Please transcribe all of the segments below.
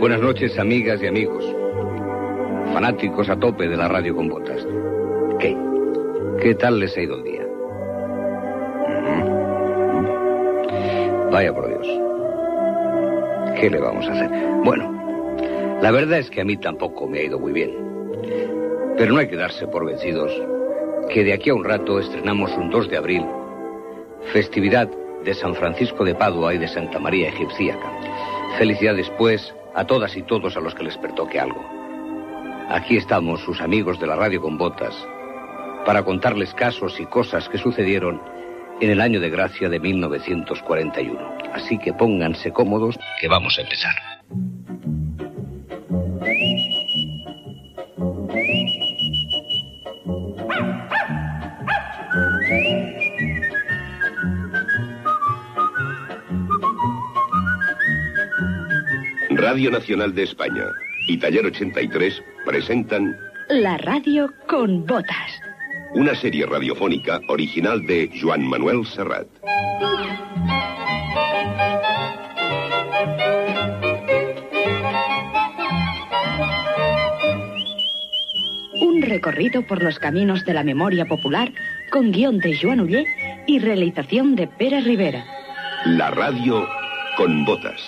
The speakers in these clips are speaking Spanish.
Buenas noches, amigas y amigos. Fanáticos a tope de la radio con botas. ¿Qué tal les ha ido el día? Vaya por Dios. ¿Qué le vamos a hacer? Bueno, la verdad es que a mí tampoco me ha ido muy bien. Pero no hay que darse por vencidos, que de aquí a un rato estrenamos un 2 de abril, festividad de San Francisco de Padua y de Santa María Egipcíaca. Felicidades, pues, a todas y todos a los que les pertoque algo. Aquí estamos, sus amigos de la radio con botas, para contarles casos y cosas que sucedieron en el año de gracia de 1941. Así que pónganse cómodos, que vamos a empezar. Radio Nacional de España y Taller 83 presentan La radio con botas. Una serie radiofónica original de Joan Manuel Serrat. Un recorrido por los caminos de la memoria popular con guión de Joan Uller y realización de Pere Rivera. La radio con botas.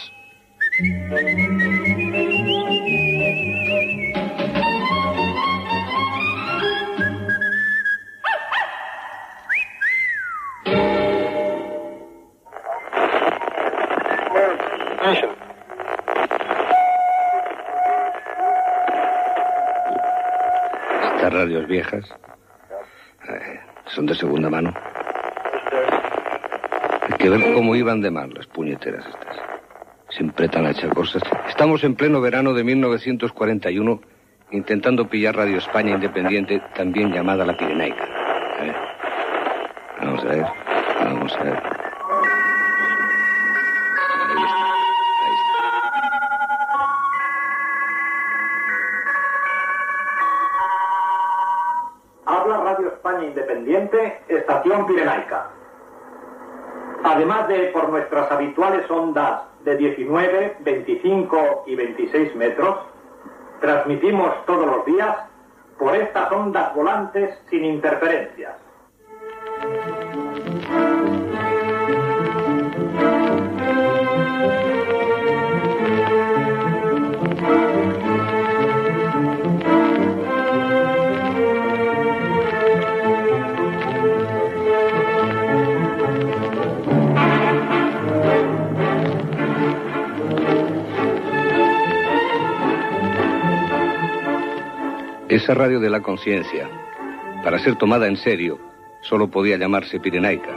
Estas radios viejas son de segunda mano. Hay que ver cómo iban de mal las puñeteras estas. Siempre tan achacosas. Estamos en pleno verano de 1941 intentando pillar Radio España Independiente, también llamada La Pirenaica. A ver. Vamos a ver. Ahí está. Habla Radio España Independiente, Estación Pirenaica. Además de por nuestras habituales ondas de 19, 25 y 26 metros, transmitimos todos los días por estas ondas volantes sin interferencias. Esa radio de la conciencia, para ser tomada en serio, solo podía llamarse Pirenaica.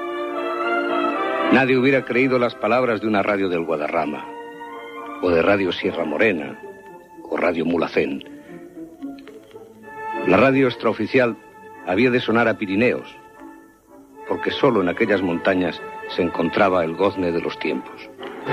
Nadie hubiera creído las palabras de una radio del Guadarrama, o de Radio Sierra Morena, o Radio Mulhacén. La radio extraoficial había de sonar a Pirineos, porque solo en aquellas montañas se encontraba el gozne de los tiempos.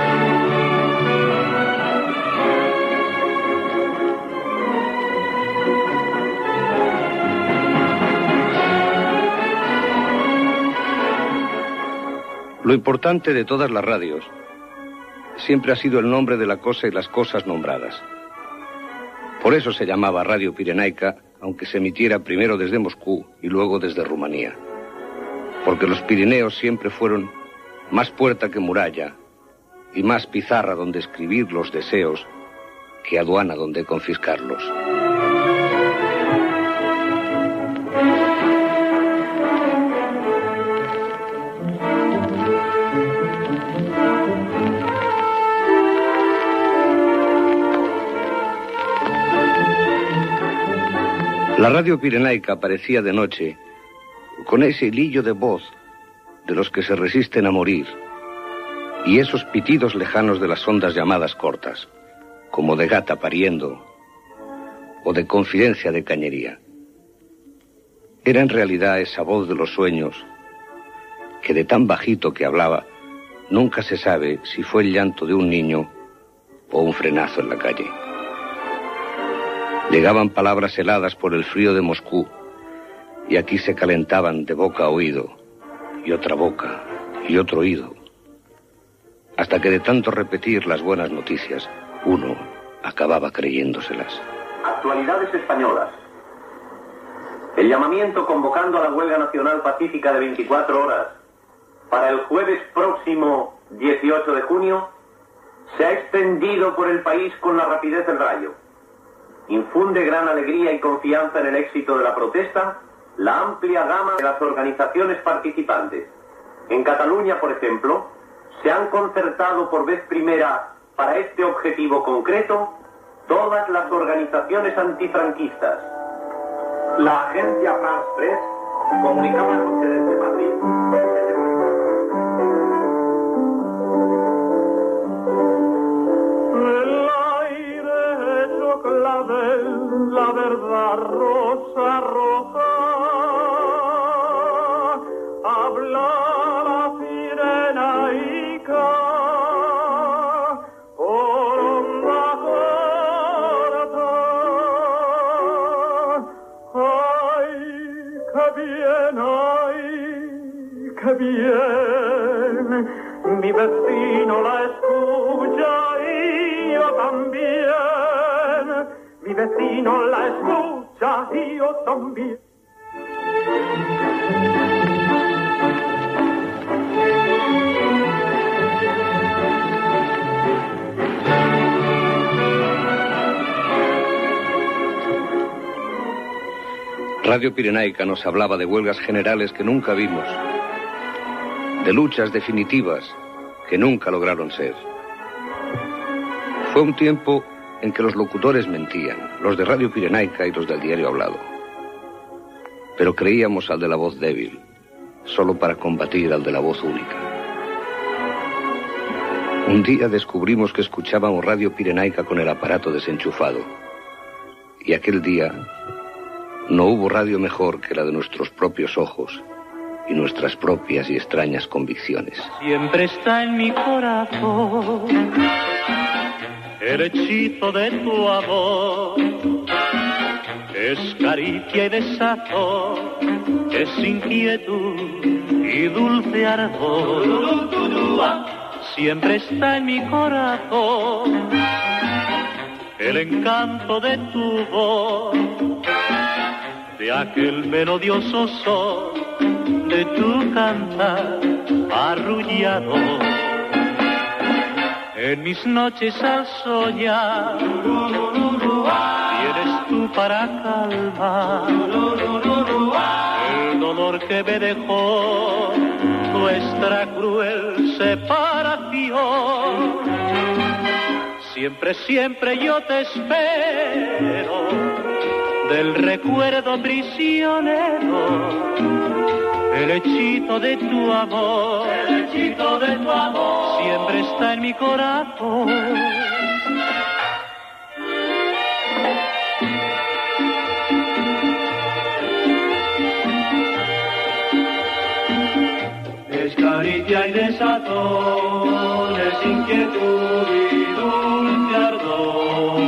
Lo importante de todas las radios siempre ha sido el nombre de la cosa y las cosas nombradas. Por eso se llamaba Radio Pirenaica, aunque se emitiera primero desde Moscú y luego desde Rumanía. Porque los Pirineos siempre fueron más puerta que muralla y más pizarra donde escribir los deseos que aduana donde confiscarlos. La radio Pirenaica aparecía de noche con ese hilillo de voz de los que se resisten a morir y esos pitidos lejanos de las ondas llamadas cortas, como de gata pariendo o de confidencia de cañería. Era en realidad esa voz de los sueños que de tan bajito que hablaba nunca se sabe si fue el llanto de un niño o un frenazo en la calle. Llegaban palabras heladas por el frío de Moscú y aquí se calentaban de boca a oído y otra boca y otro oído, hasta que de tanto repetir las buenas noticias, uno acababa creyéndoselas. Actualidades españolas. El llamamiento convocando a la huelga nacional pacífica de 24 horas para el jueves próximo 18 de junio se ha extendido por el país con la rapidez del rayo. Infunde gran alegría y confianza en el éxito de la protesta la amplia gama de las organizaciones participantes. En Cataluña, por ejemplo, se han concertado por vez primera para este objetivo concreto todas las organizaciones antifranquistas. La agencia France Press comunicaba anoche desde Madrid. El aire hecho clavel, la verdad rosa roja, habla la pirenaica, por onda corta. ¡Ay, qué bien! Mi vecino la escucha y yo también. Mi vecino la escucha y yo también. Radio Pirenaica nos hablaba de huelgas generales que nunca vimos, de luchas definitivas que nunca lograron ser. Fue un tiempo en que los locutores mentían, los de Radio Pirenaica y los del diario hablado. Pero creíamos al de la voz débil, solo para combatir al de la voz única. Un día descubrimos que escuchábamos Radio Pirenaica con el aparato desenchufado. Y aquel día no hubo radio mejor que la de nuestros propios ojos y nuestras propias y extrañas convicciones. Siempre está en mi corazón el hechizo de tu amor. Es caricia y desazón, es inquietud y dulce ardor. Siempre está en mi corazón el encanto de tu voz, de aquel melodioso son de tu cantar arrullador. En mis noches al soñar vienes tú para calmar el dolor que me dejó nuestra cruel separación. Siempre, siempre yo te espero, del recuerdo prisionero, el hechizo de tu amor, el hechizo de tu amor, siempre está en mi corazón. Es caricia y desazón, es inquietud y dulce ardor.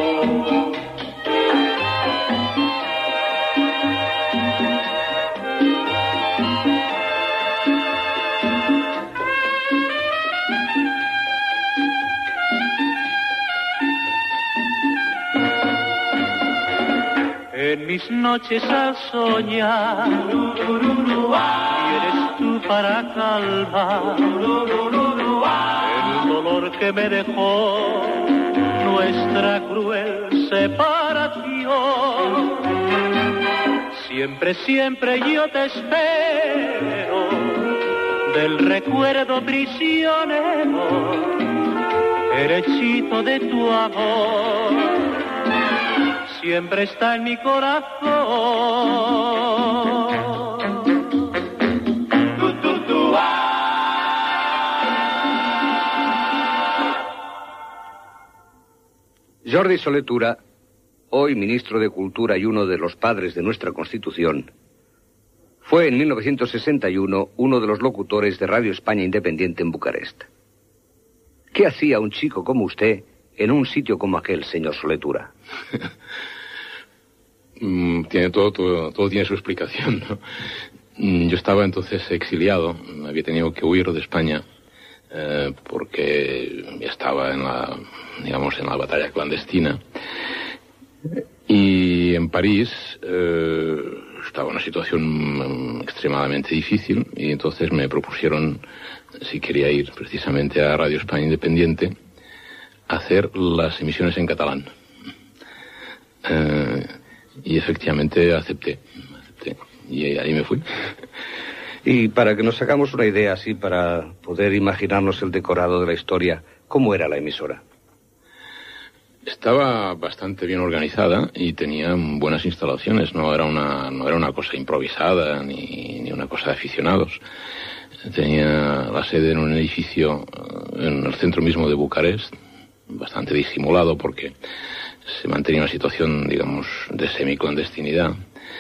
En mis noches al soñar vienes tú para calmar el dolor que me dejó nuestra cruel separación. Siempre, siempre yo te espero, del recuerdo prisionero, el hechizo de tu amor siempre está en mi corazón. Jordi Solé Tura, hoy ministro de Cultura y uno de los padres de nuestra Constitución, fue en 1961 uno de los locutores de Radio España Independiente en Bucarest. ¿Qué hacía un chico como usted en un sitio como aquel, señor Solé Tura? Tiene todo tiene su explicación, ¿no? Yo estaba entonces exiliado, había tenido que huir de España porque ya estaba en la batalla clandestina. Y en París estaba una situación extremadamente difícil, y entonces me propusieron si quería ir precisamente a Radio España Independiente a hacer las emisiones en catalán. Y efectivamente acepté. Y ahí me fui. Y para que nos hagamos una idea así, para poder imaginarnos el decorado de la historia, ¿cómo era la emisora? Estaba bastante bien organizada y tenía buenas instalaciones. No era una cosa improvisada ni una cosa de aficionados. Tenía la sede en un edificio en el centro mismo de Bucarest, bastante disimulado porque se mantenía una situación, digamos, de semiclandestinidad.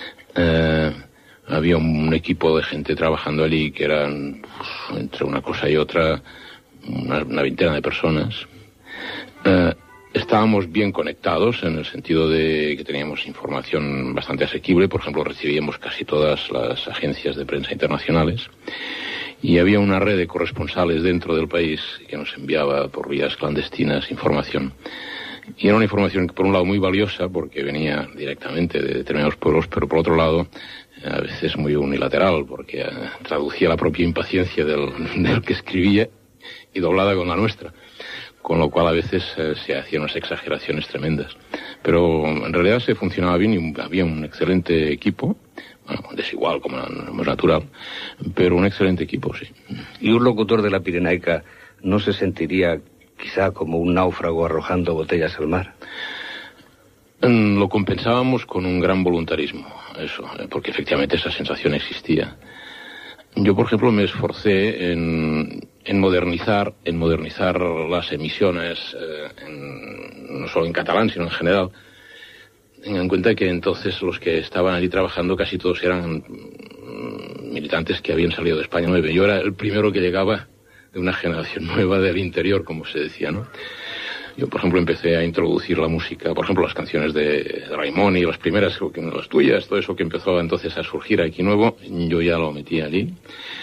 Había un equipo de gente trabajando allí que eran, pues, entre una cosa y otra, una veintena de personas. Estábamos bien conectados en el sentido de que teníamos información bastante asequible. Por ejemplo, recibíamos casi todas las agencias de prensa internacionales. Y había una red de corresponsales dentro del país que nos enviaba por vías clandestinas información. Y era una información, por un lado, muy valiosa porque venía directamente de determinados pueblos, pero por otro lado, a veces muy unilateral, porque traducía la propia impaciencia del que escribía y doblada con la nuestra. Con lo cual a veces se hacían unas exageraciones tremendas. Pero en realidad se funcionaba bien y había un excelente equipo. Bueno, desigual, como es natural, pero un excelente equipo, sí. ¿Y un locutor de la Pirenaica no se sentiría quizá como un náufrago arrojando botellas al mar? Lo compensábamos con un gran voluntarismo, eso, porque efectivamente esa sensación existía. Yo, por ejemplo, me esforcé en modernizar las emisiones, no solo en catalán, sino en general. Tengan en cuenta que entonces los que estaban allí trabajando casi todos eran militantes que habían salido de España 9. Yo era el primero que llegaba de una generación nueva del interior, como se decía, ¿no? Yo, por ejemplo, empecé a introducir la música, por ejemplo, las canciones de Raimoni, las primeras, las tuyas, todo eso que empezó entonces a surgir aquí nuevo, yo ya lo metí allí.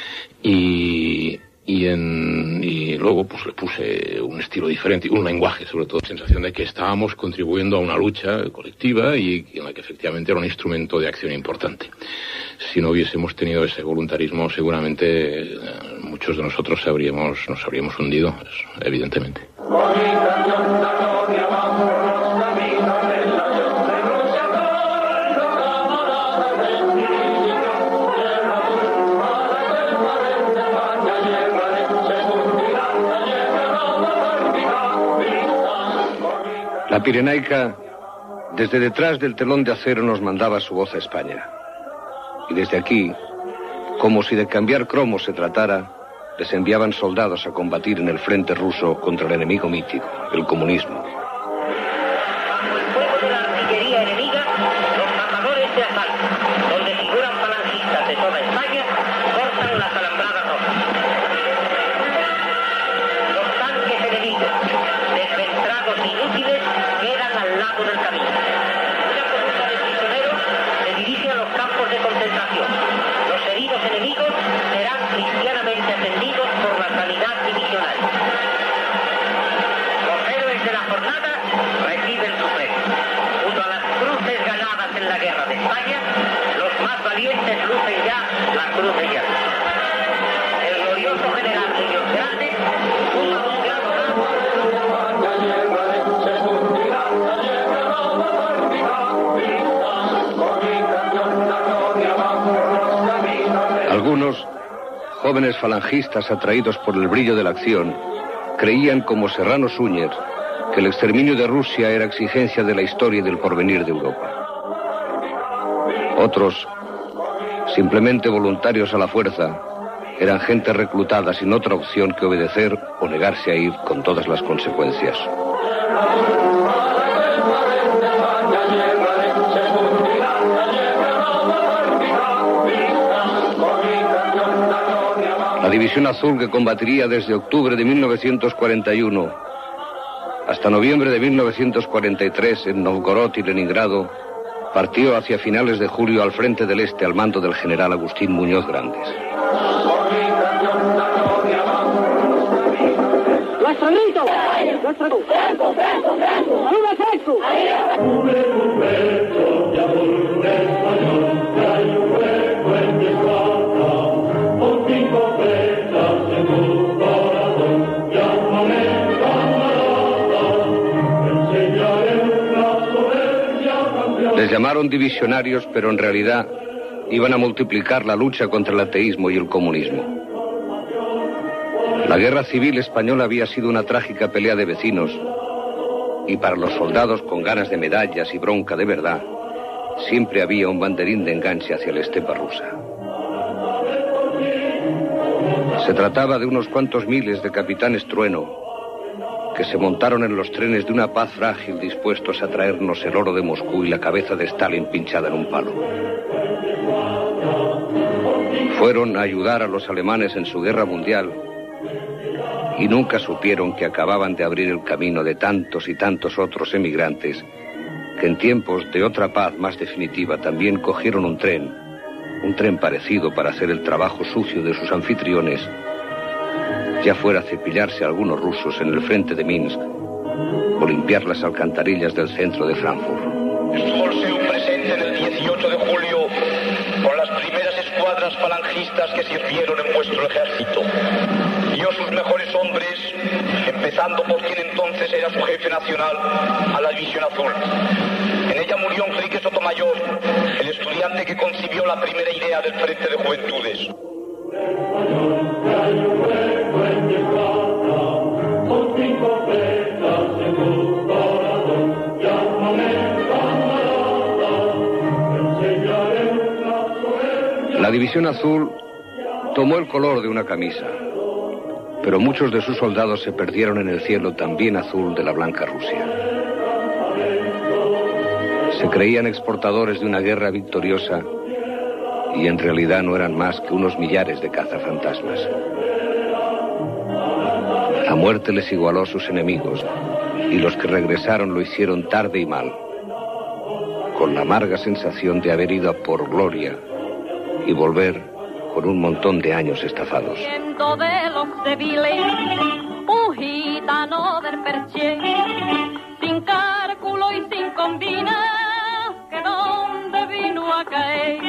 Y luego pues le puse un estilo diferente, un lenguaje, sobre todo, sensación de que estábamos contribuyendo a una lucha colectiva y en la que efectivamente era un instrumento de acción importante. Si no hubiésemos tenido ese voluntarismo, seguramente muchos de nosotros nos habríamos hundido, evidentemente. La Pirenaica, desde detrás del telón de acero, nos mandaba su voz a España. Y desde aquí, como si de cambiar cromos se tratara, les enviaban soldados a combatir en el frente ruso contra el enemigo mítico, el comunismo. Bajo el fuego de la artillería enemiga, los matadores de asalto, donde figuran falangistas de toda España, cortan las alambradas rojas. Los tanques enemigos, desventrados e inútiles, quedan al lado del camino. Una columna de prisioneros se dirige a los campos de concentración. Los heridos enemigos serán cristianamente atendidos por la sanidad divisional. Los héroes de la jornada reciben su premio. Junto a las cruces ganadas en la guerra de España, los más valientes lucen ya la cruz de hierro. El glorioso general Muñoz Grande suma un gran Algunos, jóvenes falangistas atraídos por el brillo de la acción, creían como Serrano Súñer que el exterminio de Rusia era exigencia de la historia y del porvenir de Europa. Otros, simplemente voluntarios a la fuerza, eran gente reclutada sin otra opción que obedecer o negarse a ir con todas las consecuencias. La División Azul, que combatiría desde octubre de 1941 hasta noviembre de 1943 en Novgorod y Leningrado, partió hacia finales de julio al frente del Este al mando del general Agustín Muñoz Grandes. Nuestro grito. Nuestro grito. ¡Franco, Franco, Franco! ¡Viva Franco! Cubre tu pecho de amor un español, que hay un hueco en mi espada, con 5 flechas en tu corazón. Llámame camarada, enseñaré una soberbia canción. Les llamaron divisionarios, pero en realidad iban a multiplicar la lucha contra el ateísmo y el comunismo. La guerra civil española había sido una trágica pelea de vecinos, y para los soldados con ganas de medallas y bronca de verdad, siempre había un banderín de enganche hacia la estepa rusa. Se trataba de unos cuantos miles de capitanes trueno que se montaron en los trenes de una paz frágil dispuestos a traernos el oro de Moscú y la cabeza de Stalin pinchada en un palo. Fueron a ayudar a los alemanes en su guerra mundial y nunca supieron que acababan de abrir el camino de tantos y tantos otros emigrantes que en tiempos de otra paz más definitiva también cogieron un tren parecido para hacer el trabajo sucio de sus anfitriones, ya fuera cepillarse a algunos rusos en el frente de Minsk o limpiar las alcantarillas del centro de Frankfurt. Estuvo el presente en el 18 de julio con las primeras escuadras falangistas que sirvieron en vuestro ejército. Dio sus mejores hombres, empezando por quien entonces era su jefe nacional, a la División Azul. En ella murió Enrique Sotomayor, el estudiante que concibió la primera idea del Frente de Juventudes. La División Azul tomó el color de una camisa, pero muchos de sus soldados se perdieron en el cielo también azul de la blanca Rusia. Se creían exportadores de una guerra victoriosa y en realidad no eran más que unos millares de cazafantasmas. La muerte les igualó a sus enemigos y los que regresaron lo hicieron tarde y mal, con la amarga sensación de haber ido a por gloria y volver con un montón de años estafados. De los civiles, un gitano del Perche, sin cálculo y sin combina, que donde vino a caer.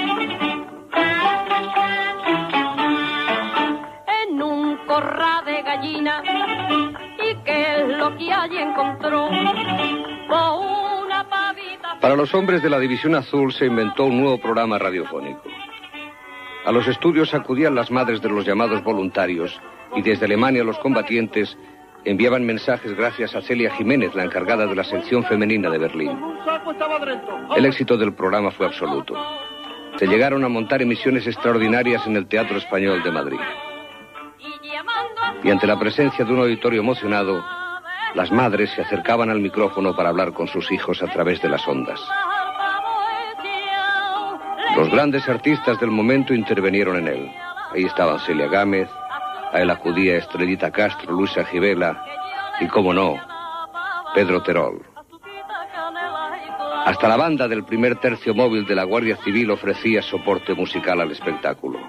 En un corral de gallina, y que es lo que allí encontró, con una pavita. Para los hombres de la División Azul se inventó un nuevo programa radiofónico. A los estudios acudían las madres de los llamados voluntarios y desde Alemania los combatientes enviaban mensajes gracias a Celia Jiménez, la encargada de la sección femenina de Berlín. El éxito del programa fue absoluto. Se llegaron a montar emisiones extraordinarias en el Teatro Español de Madrid. Y ante la presencia de un auditorio emocionado, las madres se acercaban al micrófono para hablar con sus hijos a través de las ondas. Los grandes artistas del momento intervinieron en él. Ahí estaban Celia Gámez, a él acudía Estrellita Castro, Luisa Gibela y, cómo no, Pedro Terol. Hasta la banda del primer tercio móvil de la Guardia Civil ofrecía soporte musical al espectáculo.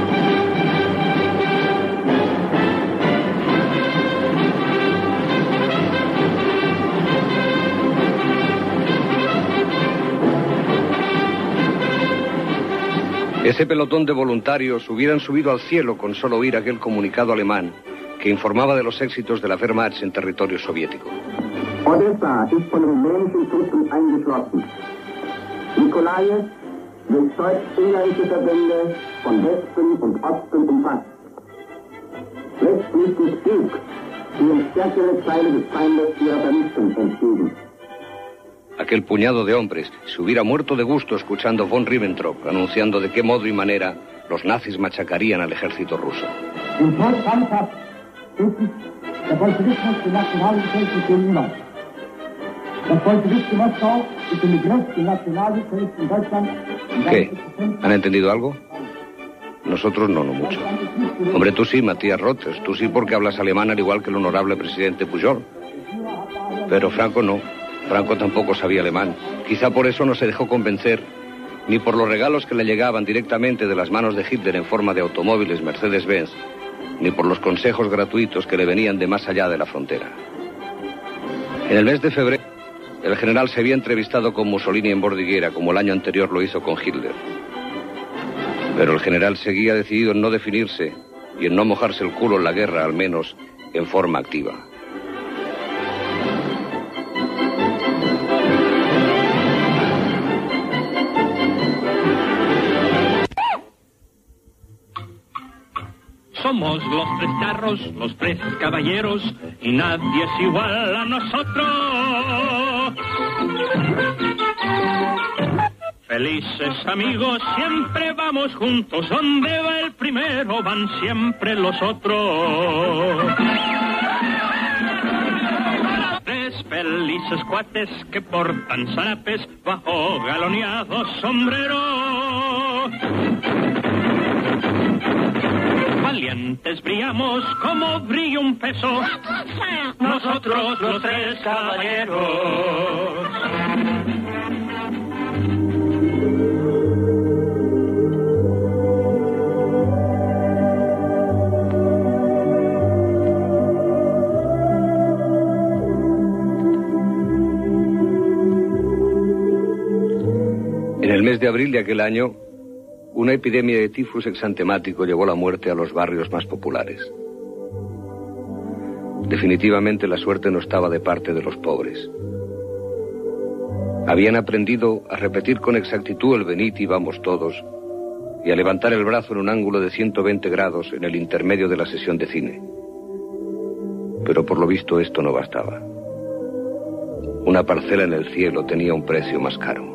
Ese pelotón de voluntarios hubieran subido al cielo con solo oír aquel comunicado alemán que informaba de los éxitos de la Wehrmacht en territorio soviético. Odessa ist von rumänischen Truppen eingeschlossen. Nikolaev durch deutsch-ungarische Verbände von Westen und Osten umfasst. Letztlich ist Krieg, die stärkere Teile des Feindes ihrer Vernichtung entgegen. Aquel puñado de hombres se hubiera muerto de gusto escuchando von Ribbentrop anunciando de qué modo y manera los nazis machacarían al ejército ruso. ¿Qué? ¿Han entendido algo? Nosotros no mucho. Hombre, tú sí, Matías Rotes, tú sí porque hablas alemán al igual que el honorable presidente Pujol. Pero Franco no. Franco tampoco sabía alemán. Quizá por eso no se dejó convencer, ni por los regalos que le llegaban directamente de las manos de Hitler en forma de automóviles Mercedes-Benz, ni por los consejos gratuitos que le venían de más allá de la frontera. En el mes de febrero, el general se había entrevistado con Mussolini en Bordighera, como el año anterior lo hizo con Hitler. Pero el general seguía decidido en no definirse y en no mojarse el culo en la guerra, al menos en forma activa. Somos los tres charros, los tres caballeros, y nadie es igual a nosotros. Felices amigos, siempre vamos juntos, donde va el primero van siempre los otros. Tres felices cuates que portan zarapes bajo galoneados sombreros. Valientes brillamos como brilla un peso, nosotros los tres caballeros. En el mes de abril de aquel año, una epidemia de tifus exantemático llevó la muerte a los barrios más populares. Definitivamente la suerte no estaba de parte de los pobres. Habían aprendido a repetir con exactitud el venid y vamos todos, y a levantar el brazo en un ángulo de 120 grados en el intermedio de la sesión de cine. Pero por lo visto esto no bastaba. Una parcela en el cielo tenía un precio más caro.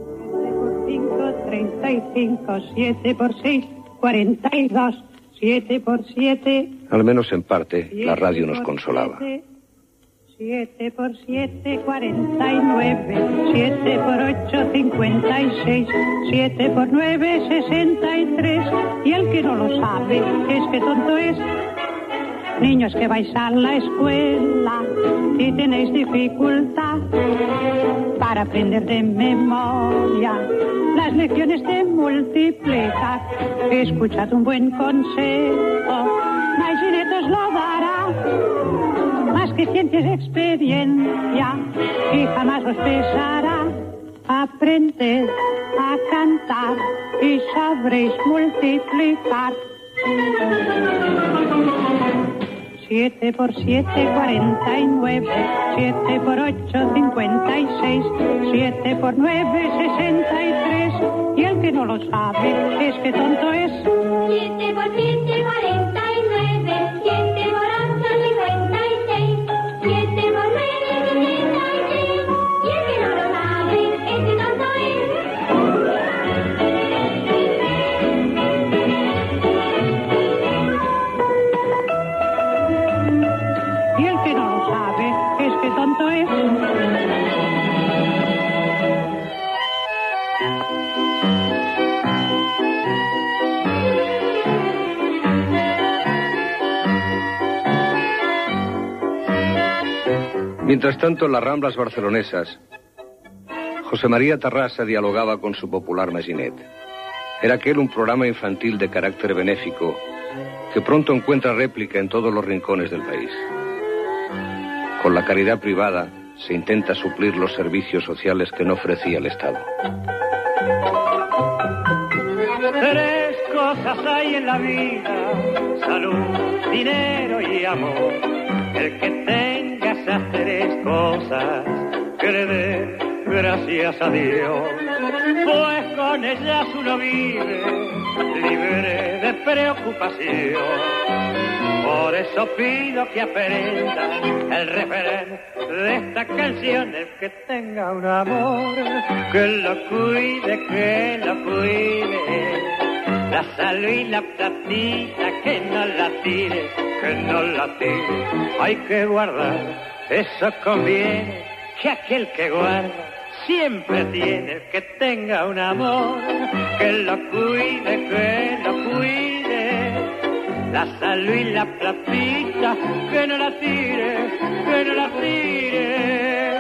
35, 7 por 6, 42, 7 por 7. Al menos en parte, la radio nos consolaba. 7 por 7, 49, 7 por 8, 56, 7 por 9, 63. Y el que no lo sabe, es que tonto es. Niños que vais a la escuela, si tenéis dificultad para aprender de memoria las lecciones de multiplicar, escuchad un buen consejo, Ginette os lo dará, más que ciencia es experiencia y jamás os pesará. Aprended a cantar y sabréis multiplicar. 7 por 7, 49, 7 por 8, 56, 7 por 9, 63. Y el que no lo sabe es que tonto es. 7 por 7, 49, 7 por 8, 56, 7 por 9, 63. Y el que no lo sabe es que tonto es. Y el que no lo sabe es que tonto es. Mientras tanto, en las Ramblas barcelonesas, José María Tarrasa dialogaba con su popular Ginette. Era aquel un programa infantil de carácter benéfico que pronto encuentra réplica en todos los rincones del país. Con la caridad privada se intenta suplir los servicios sociales que no ofrecía el Estado. Tres cosas hay en la vida: salud, dinero y amor. El que tenga esas tres cosas, que le dé gracias a Dios, pues con ellas uno vive libre de preocupación. Por eso pido que aprendan el refrán de esta canción: el que tenga un amor, que lo cuide, que lo cuide. La salud y la platita, que no la tire, que no la tire. Hay que guardar, eso conviene, que aquel que guarda siempre tiene. El que tenga un amor, que lo cuide, que lo cuide. La salud y la platita, que no la tire, que no la tire.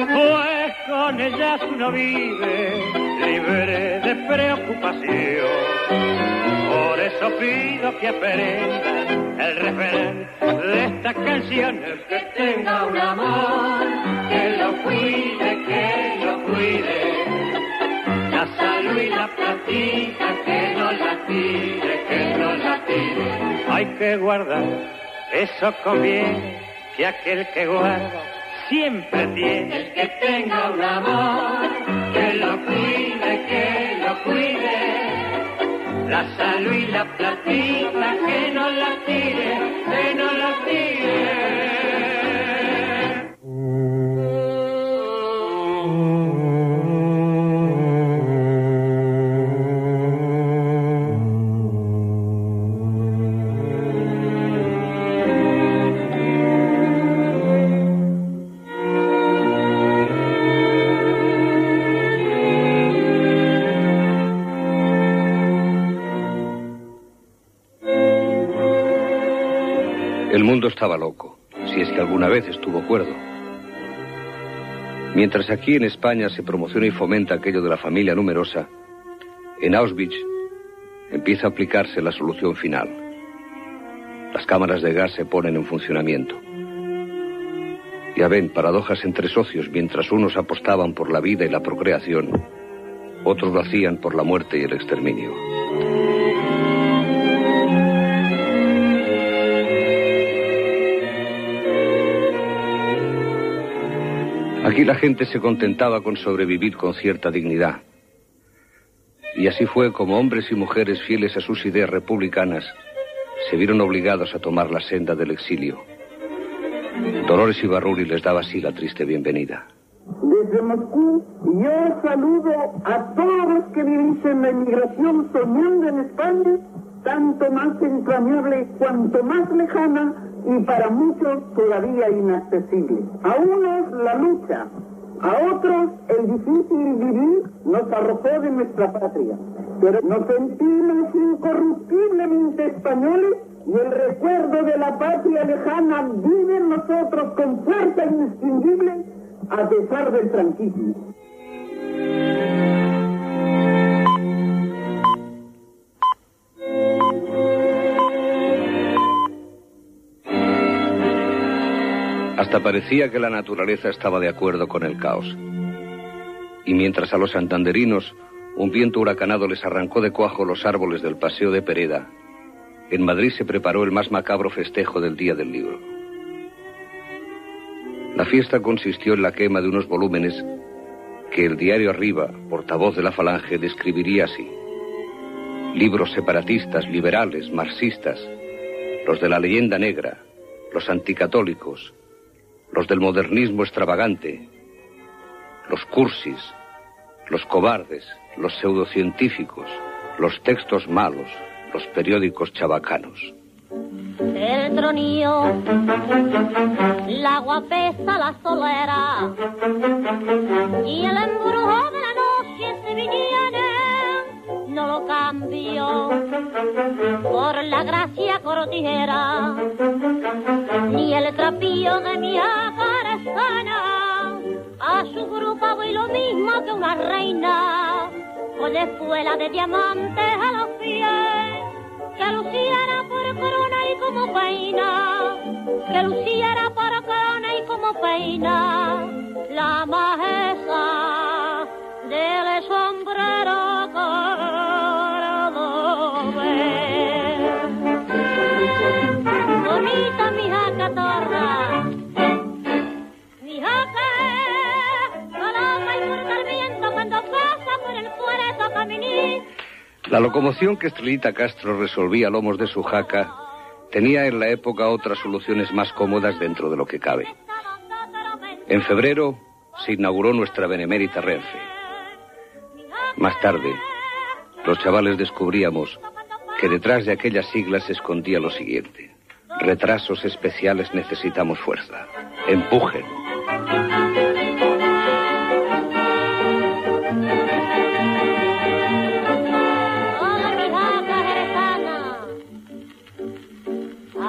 pues con ellas uno vive libre de preocupación. Por eso pido que aprendan el refrán de esta canción: el que tenga un amor, que lo cuide, que lo cuide. La salud y la platita, que no la tire, que no la tire. Hay que guardar, eso conviene, que aquel que guarda siempre tiene. El que tenga un amor, que lo cuide, que lo cuide. La salud y la platita, que no la tire, que no la tire. El mundo estaba loco, si es que alguna vez estuvo cuerdo. Mientras aquí en España se promociona y fomenta aquello de la familia numerosa, en Auschwitz empieza a aplicarse la solución final. Las cámaras de gas se ponen en funcionamiento. Ya ven, paradojas entre socios: mientras unos apostaban por la vida y la procreación, otros lo hacían por la muerte y el exterminio. Aquí la gente se contentaba con sobrevivir con cierta dignidad. Y así fue como hombres y mujeres fieles a sus ideas republicanas se vieron obligados a tomar la senda del exilio. Dolores Ibarruri les daba así la triste bienvenida. Desde Moscú, yo saludo a todos los que vivís en la emigración soñando en España, tanto más entrañable cuanto más lejana, y para muchos todavía inaccesible. A unos la lucha, a otros el difícil vivir nos arrojó de nuestra patria. Pero nos sentimos incorruptiblemente españoles y el recuerdo de la patria lejana vive en nosotros con fuerza indistinguible a pesar del franquismo. Hasta parecía que la naturaleza estaba de acuerdo con el caos. Y mientras a los santanderinos un viento huracanado les arrancó de cuajo los árboles del Paseo de Pereda, en Madrid se preparó el más macabro festejo del Día del Libro. La fiesta consistió en la quema de unos volúmenes que el diario Arriba, portavoz de la Falange, describiría así: libros separatistas, liberales, marxistas, los de la leyenda negra, los anticatólicos, los del modernismo extravagante, los cursis, los cobardes, los pseudocientíficos, los textos malos, los periódicos chabacanos. El tronío, la guapesa, la solera y el embrujo de la noche sevillana no lo cambio por la gracia cortijera ni el trapillo de mi acarezana. A su grupo voy lo mismo que una reina, con espuela de diamantes a los pies, que luciera por corona y como peina, que luciera por corona y como peina, la majestad del sombrero cordobés. Bonita mi jaca torra, mi jaca, paloma y corta el viento cuando pasa por el puerto caminí. La locomoción que Estrelita Castro resolvía a lomos de su jaca tenía en la época otras soluciones más cómodas dentro de lo que cabe. En febrero se inauguró nuestra benemérita Renfe. Más tarde, los chavales descubríamos que detrás de aquellas siglas se escondía lo siguiente: retrasos especiales necesitamos fuerza. Empujen.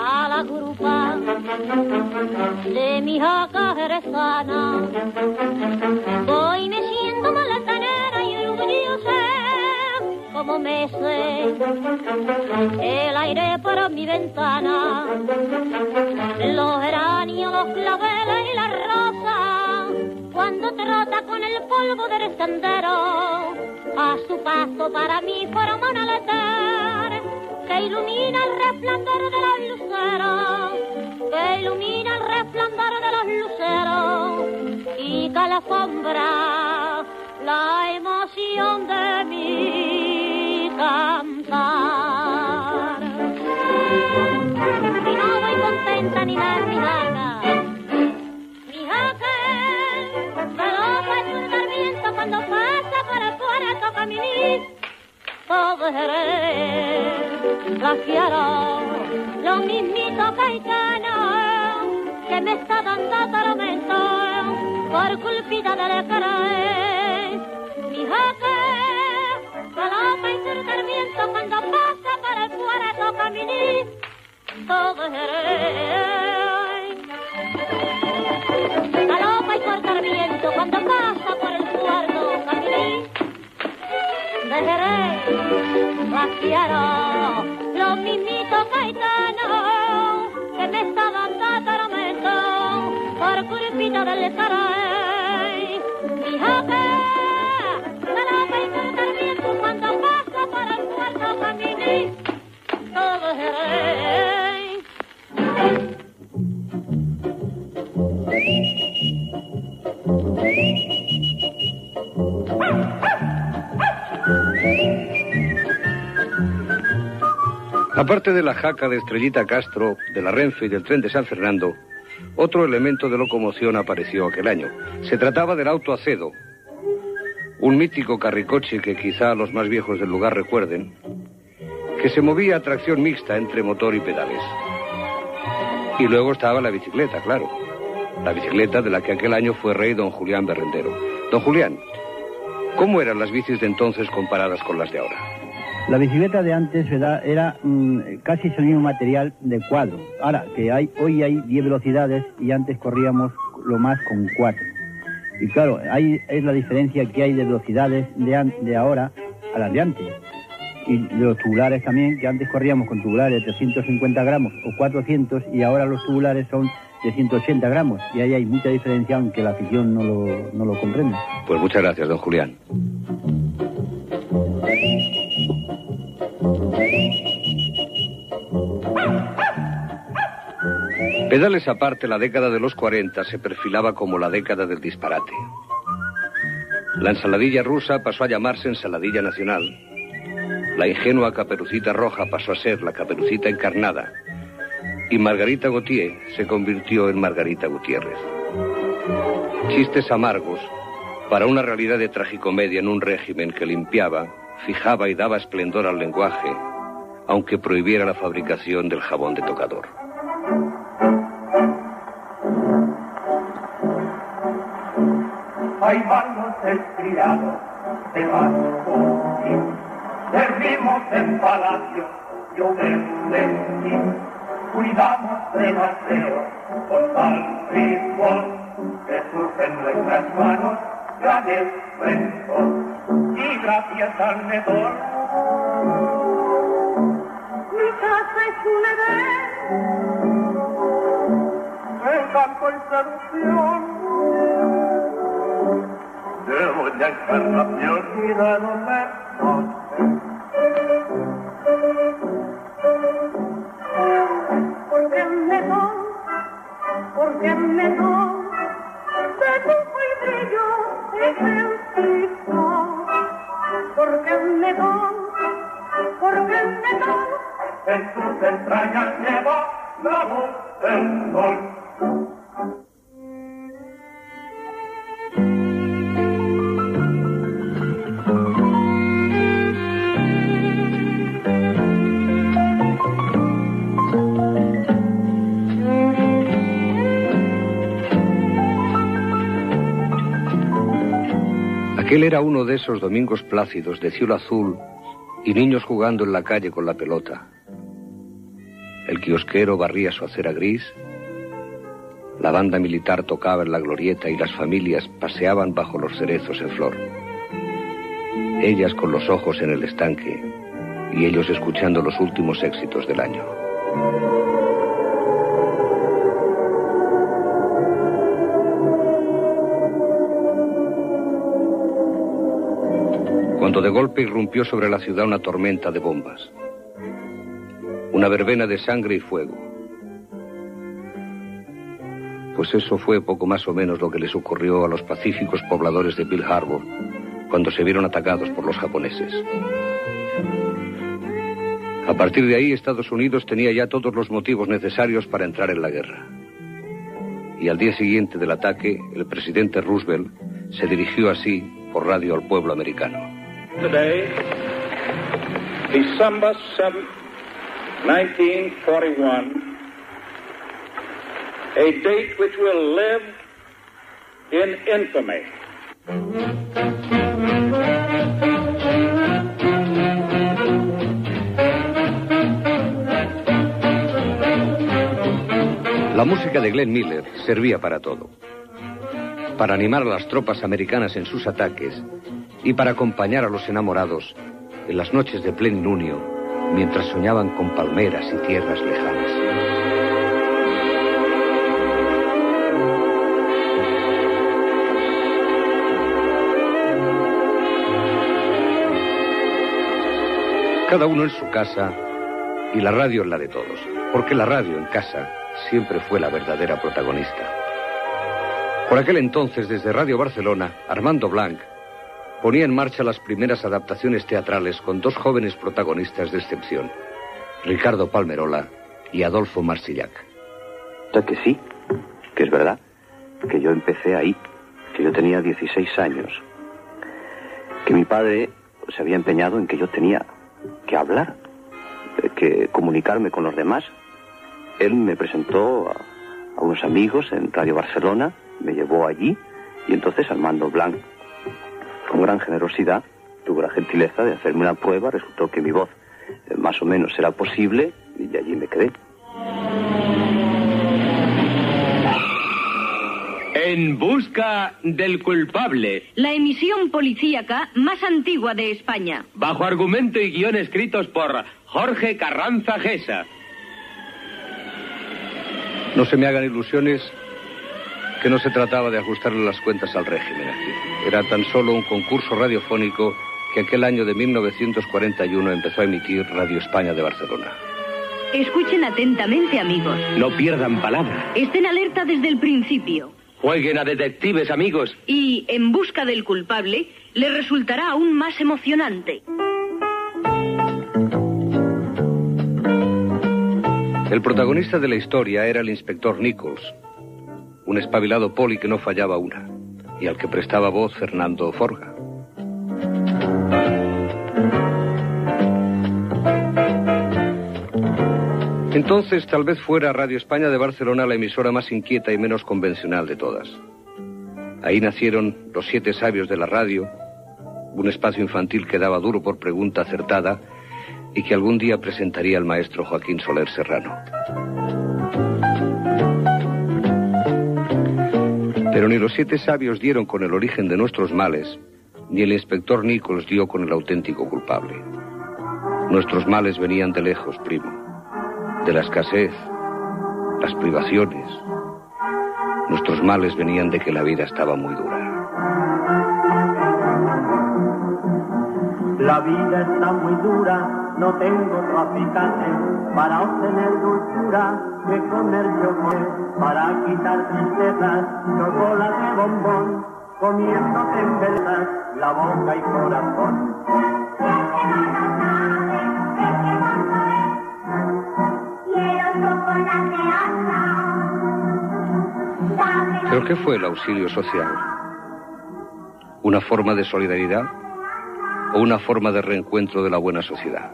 De mi jaca jerezana, el aire por mi ventana, los geranios, los claveles y las rosas, cuando trota con el polvo del sendero, a su paso para mí forma un altar que ilumina el resplandor de los luceros, que ilumina el resplandor de los luceros y que alfombra la emoción de mi cantar. Y no voy contenta ni nerviosa, mi jaque me lo puede surcar viento cuando pasa por el puerto caminí. Todo Jerez, la quiero, lo mismito Caetano, que me está dando tormento por culpita del querer. Mi jaque galopa y surca el viento cuando pasa por el puerto caminí. Todo Jerez, galopa y surca el viento cuando pasa por el puerto caminí. De Jerez, la quiero, lo mismito Caetano, que me está dando tormento por culpita del caray. Mi jaque, galopa y surca el viento cuando pasa por el puerto caminí. Todo Jerez. Aparte de la jaca de Estrellita Castro, de la Renfe y del tren de San Fernando, otro elemento de locomoción apareció aquel año. Se trataba del auto Acedo, un mítico carricoche que quizá los más viejos del lugar recuerden, que se movía a tracción mixta entre motor y pedales. Y luego estaba la bicicleta, claro. La bicicleta de la que aquel año fue rey don Julián Berrendero. Don Julián, ¿cómo eran las bicis de entonces comparadas con las de ahora? La bicicleta de antes, ¿verdad?, era casi el mismo material de cuadro. Ahora, que hoy hay 10 velocidades y antes corríamos lo más con 4. Y claro, ahí es la diferencia que hay de velocidades de ahora a las de antes. Y de los tubulares también, que antes corríamos con tubulares de 350 gramos o 400 y ahora los tubulares son de 180 gramos. Y ahí hay mucha diferencia, aunque la afición no lo comprende. Pues muchas gracias, don Julián. Pedales aparte, la década de los 40 se perfilaba como la década del disparate. La ensaladilla rusa pasó a llamarse ensaladilla nacional. La ingenua Caperucita Roja pasó a ser la Caperucita Encarnada. Y Margarita Gautier se convirtió en Margarita Gutiérrez. Chistes amargos para una realidad de tragicomedia en un régimen que limpiaba, fijaba y daba esplendor al lenguaje, aunque prohibiera la fabricación del jabón de tocador. Ahí van los estriados de Vasco, servimos en palacio, yo vengo, cuidamos de aseo, con tal frijol, que surgen nuestras manos, grandes ventos, y gracias al mejor. Mi casa es un edén, el campo y seducción, de la encarnación y de los versos. porque me doy, de lujo y brillo es el Cristo, porque me doy, en sus entrañas lleva la voz del sol. Aquel era uno de esos domingos plácidos de cielo azul y niños jugando en la calle con la pelota. El quiosquero barría su acera gris, la banda militar tocaba en la glorieta y las familias paseaban bajo los cerezos en flor. Ellas con los ojos en el estanque y ellos escuchando los últimos éxitos del año. Cuando de golpe irrumpió sobre la ciudad una tormenta de bombas, una verbena de sangre y fuego. Pues eso fue poco más o menos lo que les ocurrió a los pacíficos pobladores de Pearl Harbor cuando se vieron atacados por los japoneses. A partir de ahí, Estados Unidos tenía ya todos los motivos necesarios para entrar en la guerra. Y al día siguiente del ataque, el presidente Roosevelt se dirigió así por radio al pueblo americano. Today, December 7, 1941, a date which will live in infamy. La música de Glenn Miller servía para todo. Para animar a las tropas americanas en sus ataques y para acompañar a los enamorados en las noches de plenilunio mientras soñaban con palmeras y tierras lejanas. Cada uno en su casa y la radio en la de todos, porque la radio en casa siempre fue la verdadera protagonista. Por aquel entonces, desde Radio Barcelona, Armando Blanc ponía en marcha las primeras adaptaciones teatrales con dos jóvenes protagonistas de excepción, Ricardo Palmerola y Adolfo Marsillac. Que sí, que es verdad, que yo empecé ahí, que yo tenía 16 años, que mi padre se había empeñado en que yo tenía que hablar, que comunicarme con los demás. Él me presentó a unos amigos en Radio Barcelona, me llevó allí, y entonces Armando Blanc, con gran generosidad, tuvo la gentileza de hacerme una prueba. Resultó que mi voz más o menos era posible, y allí me quedé. En busca del culpable. La emisión policíaca más antigua de España. Bajo argumento y guión escritos por Jorge Carranza Gesa. No se me hagan ilusiones que no se trataba de ajustarle las cuentas al régimen aquí. Era tan solo un concurso radiofónico que aquel año de 1941 empezó a emitir Radio España de Barcelona. Escuchen atentamente, amigos. No pierdan palabra. Estén alerta desde el principio. Jueguen a detectives, amigos. Y En busca del culpable les resultará aún más emocionante. El protagonista de la historia era el inspector Nichols, un espabilado poli que no fallaba una, y al que prestaba voz Fernando Forga. Entonces tal vez fuera Radio España de Barcelona la emisora más inquieta y menos convencional de todas. Ahí nacieron los 7 sabios de la radio, un espacio infantil que daba duro por pregunta acertada y que algún día presentaría el maestro Joaquín Soler Serrano. Pero ni los 7 sabios dieron con el origen de nuestros males, ni el inspector Nichols dio con el auténtico culpable. Nuestros males venían de lejos, primo. De la escasez, las privaciones. Nuestros males venían de que la vida estaba muy dura. La vida está muy dura, no tengo otro acicate para obtener dulzura que comer yogur, para quitar tristezas, chocolate bombón, comiéndote en verdad la boca y corazón. ¿Pero qué fue el auxilio social? ¿Una forma de solidaridad o una forma de reencuentro de la buena sociedad?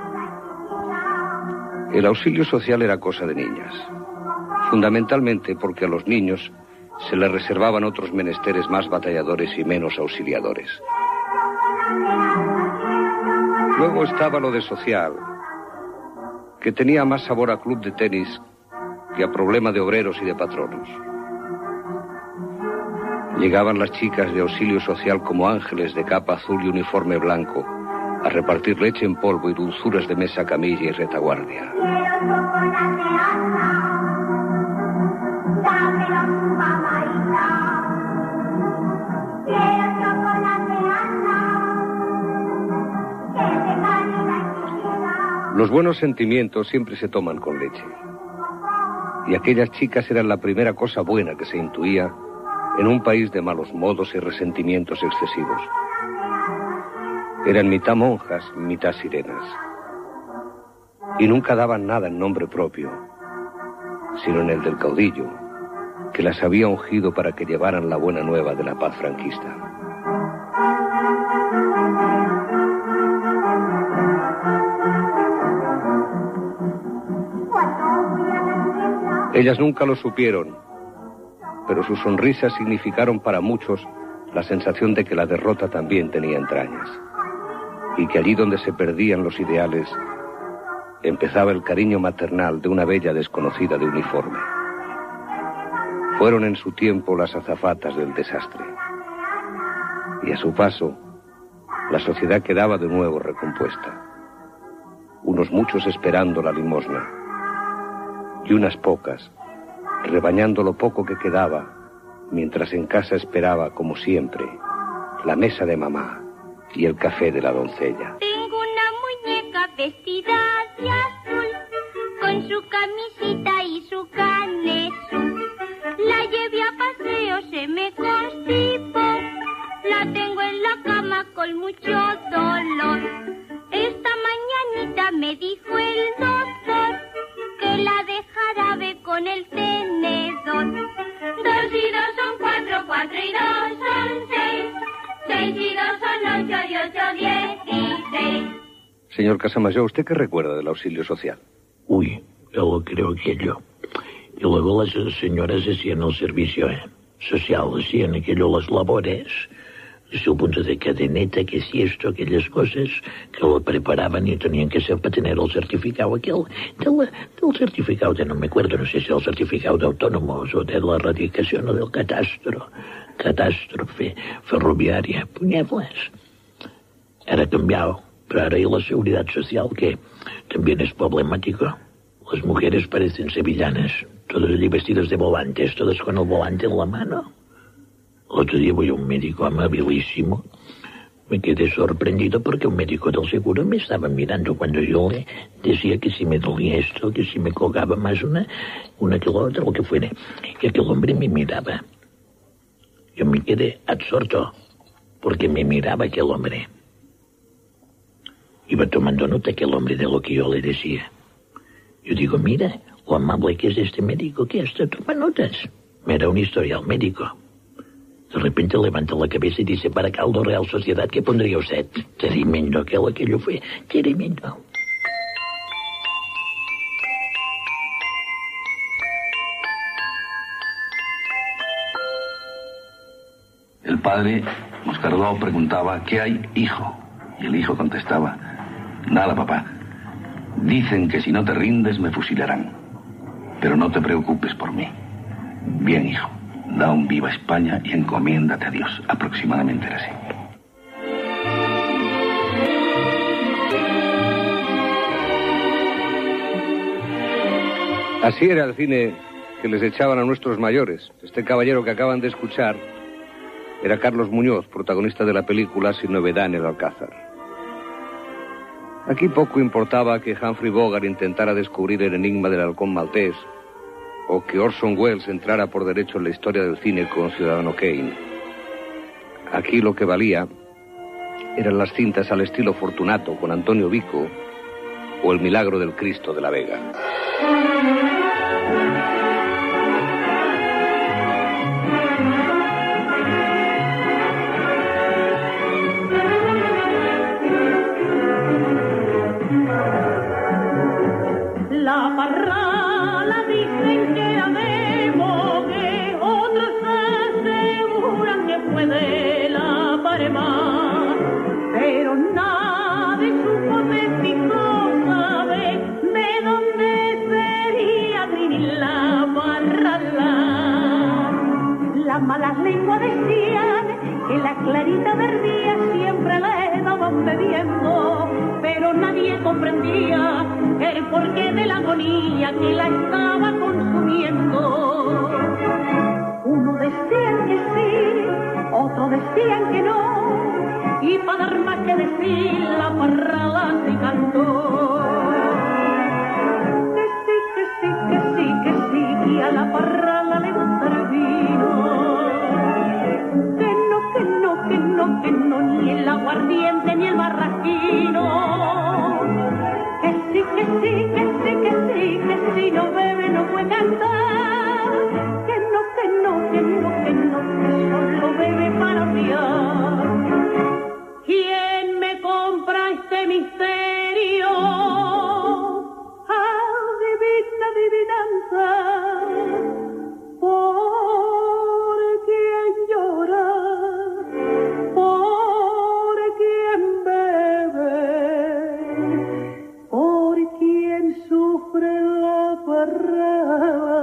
El auxilio social era cosa de niñas, fundamentalmente porque a los niños se les reservaban otros menesteres más batalladores y menos auxiliadores. Luego estaba lo de social, que tenía más sabor a club de tenis que a problema de obreros y de patronos. Llegaban las chicas de auxilio social como ángeles de capa azul y uniforme blanco a repartir leche en polvo y dulzuras de mesa, camilla y retaguardia. Los buenos sentimientos siempre se toman con leche. Y aquellas chicas eran la primera cosa buena que se intuía en un país de malos modos y resentimientos excesivos. Eran mitad monjas, mitad sirenas. Y nunca daban nada en nombre propio, sino en el del caudillo, que las había ungido para que llevaran la buena nueva de la paz franquista. Ellas nunca lo supieron, pero sus sonrisas significaron para muchos la sensación de que la derrota también tenía entrañas, y que allí donde se perdían los ideales, empezaba el cariño maternal de una bella desconocida de uniforme. Fueron en su tiempo las azafatas del desastre, y a su paso, la sociedad quedaba de nuevo recompuesta. Unos muchos esperando la limosna, y unas pocas, rebañando lo poco que quedaba, mientras en casa esperaba, como siempre, la mesa de mamá y el café de la doncella. Tengo una muñeca vestida de azul, con su camisita y su canesú. La llevé a paseo, se me constipó, la tengo en la cama con mucho dolor. Esta mañanita me dijo el doctor que la dejará ver con el tenedor. 2 y 2 son 4, 4 y 2 son 6, 6 y 2 son 8 y 8, 16. Señor Casamayor, ¿usted qué recuerda del auxilio social? Uy, yo creo que yo. Y luego las señoras hacían el servicio social, hacían aquello, las labores, desde el punto de cadeneta, que si esto, aquellas cosas que lo preparaban y tenían que ser para tener el certificado aquel, del certificado de, no me acuerdo, no sé si el certificado de autónomos o de la radicación o del catástrofe ferroviaria, puñetas. Era cambiado, pero ahora hay la seguridad social, que también es problemático. Las mujeres parecen sevillanas, todas allí vestidas de volantes, todas con el volante en la mano. El otro día voy a un médico amabilísimo. Me quedé sorprendido porque un médico del seguro me estaba mirando cuando yo le decía que si me dolía esto, que si me colgaba más una que la otra, lo que fuera. Y aquel hombre me miraba. Yo me quedé absorto porque me miraba aquel hombre. Iba tomando nota aquel hombre de lo que yo le decía. Yo digo, mira, lo amable que es este médico, que hasta toma notas. Me da un historial médico. De repente levanta la cabeza y dice, para Caldo Real Sociedad, ¿qué pondría usted? Tremendo, aquello fue tremendo. El padre, Moscardó, preguntaba, ¿qué hay, hijo? Y el hijo contestaba, nada, papá. Dicen que si no te rindes me fusilarán. Pero no te preocupes por mí. Bien, hijo. Da un viva España y encomiéndate a Dios. Aproximadamente era así. Así era el cine que les echaban a nuestros mayores. Este caballero que acaban de escuchar era Carlos Muñoz, protagonista de la película Sin novedad en el Alcázar. Aquí poco importaba que Humphrey Bogart intentara descubrir el enigma del halcón maltés, o que Orson Welles entrara por derecho en la historia del cine con Ciudadano Kane. Aquí lo que valía eran las cintas al estilo Fortunato con Antonio Vico o El milagro del Cristo de la Vega. La parrala dicen que era de Bogue, otros aseguran que fue de la Parema, pero nadie supo sabe de dónde sería ni la parrala. Las malas lenguas decían que la clarita del día siempre le daba bebiendo, pero nadie comprendía el porqué de la agonía que la estaba consumiendo. Uno decían que sí, otros decían que no, y para dar más que decir la parrala se cantó. Que sí, y a la parrala le gusta el vino. Que no, ni el aguardiente ni el barraquino. Que sí, no bebe, no puede cantar. Que no, que solo bebe para olvidar. ¿Quién me compra este misterio? Adivina, adivinanza. ¿Por quién llora? ¿Por quién bebe? ¿Por quién sufre la parrada?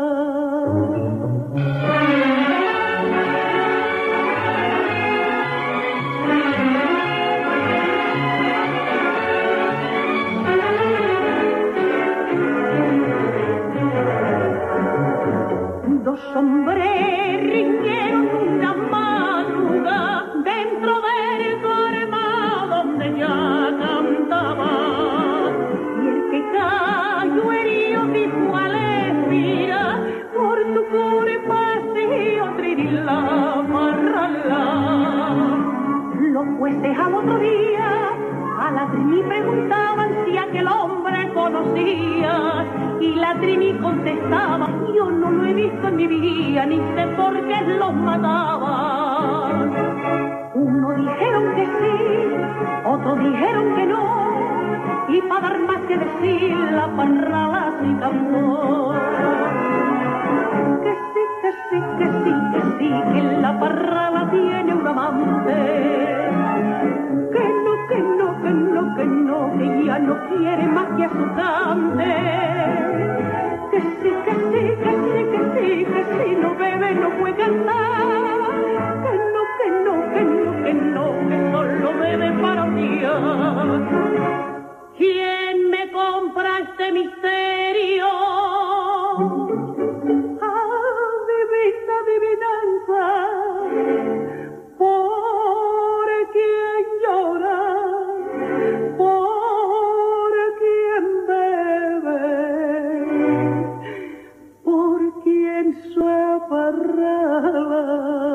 Dos hombres riñeron una madruga dentro del corema donde ya cantaba. Y el que cayó herido dijo al espira, por tu culpa sigo trinil la parrala. Los jueces al otro día a la Trini preguntaban si aquel hombre conocía, y la Trini contestaba, yo no lo he visto en mi vida, ni sé por qué los mataban. Uno dijeron que sí, otros dijeron que no, y para dar más que decir la parrala se cantó. Que sí, que la parrala tiene un amante. Que ya no quiere más que a su cante. Que sí, no bebe, no puede cantar. Que solo bebe para un día. ¿Quién me compra este misterio? Adivinanza. ¿Por quién llora? ¿Por quién bebe? ¿Por quién se aparraba?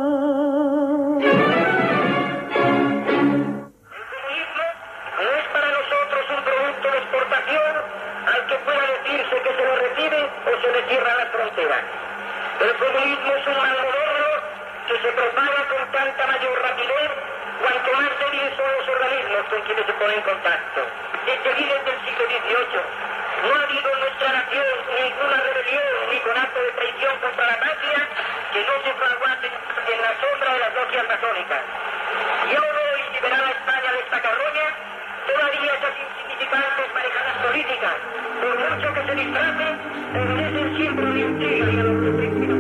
No es para nosotros un producto de exportación al que pueda decirse que se lo recibe o se le cierra las fronteras. El comunismo es un mal moderno que se propaga con tanta mayor rapidez cuanto más débiles son los organismos con quienes se pone en contacto. Desde fines del siglo XVIII no ha habido en nuestra nación ninguna rebelión ni conato de traición contra la patria que no se fraguase en la sombra de las logias masónicas. Y ahora hoy liberada España de esta carroña, todavía esas insignificantes marejadas políticas, por mucho que se disfracen, obedecen siempre a la intriga y a los principios.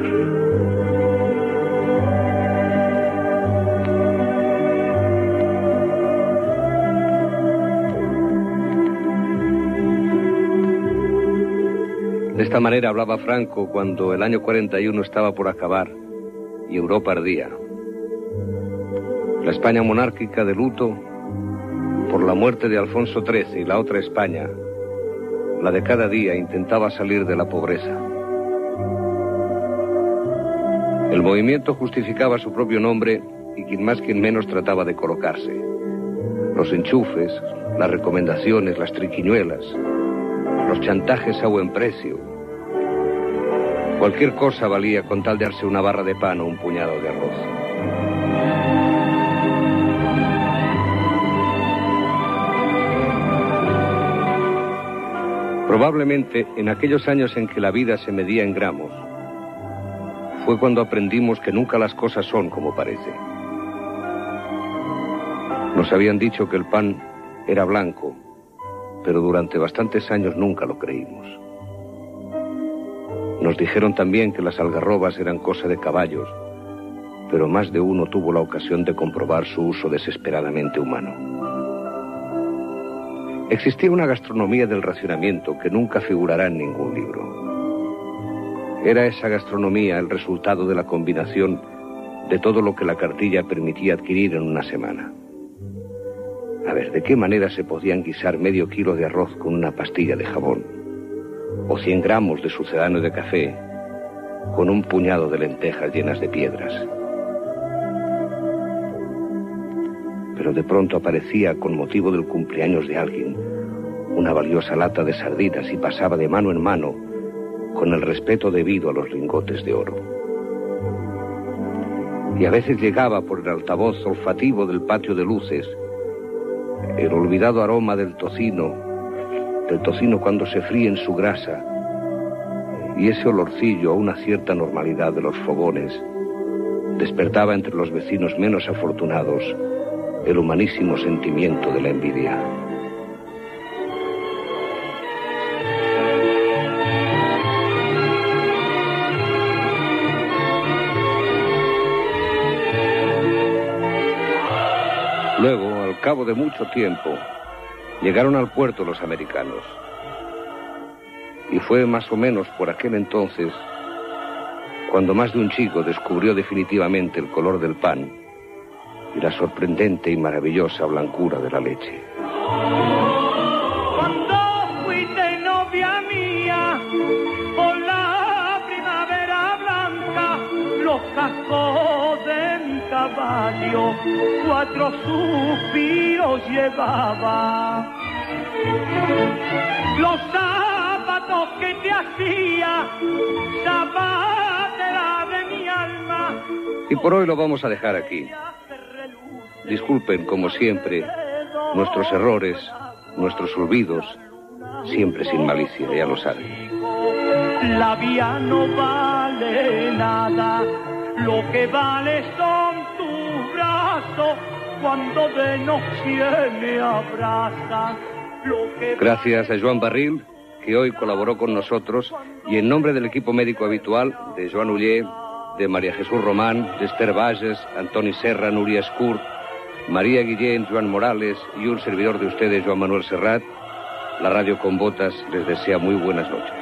De esta manera hablaba Franco cuando el año 41 estaba por acabar y Europa ardía. La España monárquica de luto por la muerte de Alfonso XIII y la otra España, la de cada día, intentaba salir de la pobreza. El movimiento justificaba su propio nombre y quien más quien menos trataba de colocarse. Los enchufes, las recomendaciones, las triquiñuelas, los chantajes a buen precio. Cualquier cosa valía con tal de darse una barra de pan o un puñado de arroz. Probablemente en aquellos años en que la vida se medía en gramos, fue cuando aprendimos que nunca las cosas son como parece. Nos habían dicho que el pan era blanco, pero durante bastantes años nunca lo creímos. Nos dijeron también que las algarrobas eran cosa de caballos, pero más de uno tuvo la ocasión de comprobar su uso desesperadamente humano. Existía una gastronomía del racionamiento que nunca figurará en ningún libro. Era esa gastronomía el resultado de la combinación de todo lo que la cartilla permitía adquirir en una semana. A ver, ¿de qué manera se podían guisar medio kilo de arroz con una pastilla de jabón? O 100 gramos de sucedáneo de café con un puñado de lentejas llenas de piedras. Pero de pronto aparecía, con motivo del cumpleaños de alguien, una valiosa lata de sardinas y pasaba de mano en mano con el respeto debido a los lingotes de oro. Y a veces llegaba por el altavoz olfativo del patio de luces el olvidado aroma del tocino cuando se fríe en su grasa, y ese olorcillo a una cierta normalidad de los fogones despertaba entre los vecinos menos afortunados el humanísimo sentimiento de la envidia. Luego, al cabo de mucho tiempo, llegaron al puerto los americanos. Y fue más o menos por aquel entonces cuando más de un chico descubrió definitivamente el color del pan y la sorprendente y maravillosa blancura de la leche. Cuando fuiste novia mía, por la primavera blanca, los cascos de mi caballo 4 suspiros llevaba. Los zapatos que te hacía, zapatera de mi alma. Y por hoy lo vamos a dejar aquí. Disculpen, como siempre, nuestros errores, nuestros olvidos, siempre sin malicia, ya lo saben. La vida no vale nada, lo que vale son tus brazos cuando de noche me abrazan. Gracias a Joan Barril, que hoy colaboró con nosotros, y en nombre del equipo médico habitual, de Joan Uller, de María Jesús Román, de Esther Bages, Antoni Serra, Núria Escurt, María Guillén, Joan Morales y un servidor de ustedes, Joan Manuel Serrat, la Radio con Botas les desea muy buenas noches.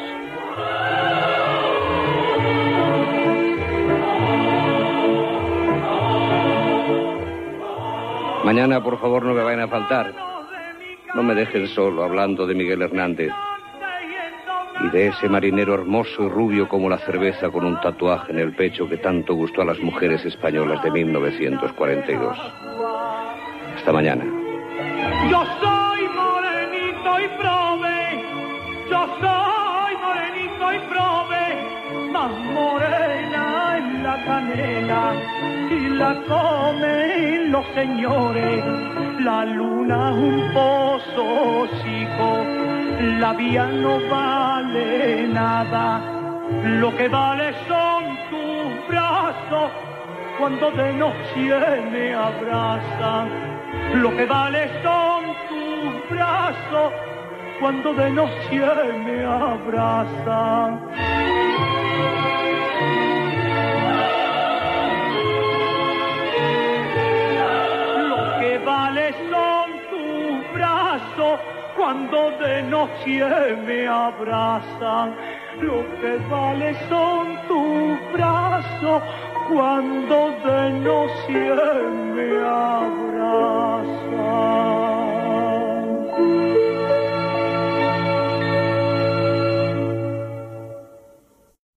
Mañana, por favor, no me vayan a faltar. No me dejen solo hablando de Miguel Hernández y de ese marinero hermoso y rubio como la cerveza con un tatuaje en el pecho que tanto gustó a las mujeres españolas de 1942. Hasta mañana. Yo soy morenito y prove, yo soy morenito y prove, más morena en la canela y la comen los señores. La luna un pozo chico, la vía no vale nada, lo que vale son tus brazos cuando de noche me abrazan. Lo que vale son tus brazos cuando de noche me abrazan. Lo que vale son tus brazos cuando de noche me abrazan. Lo que vale son tus brazos cuando de noche me abrazan.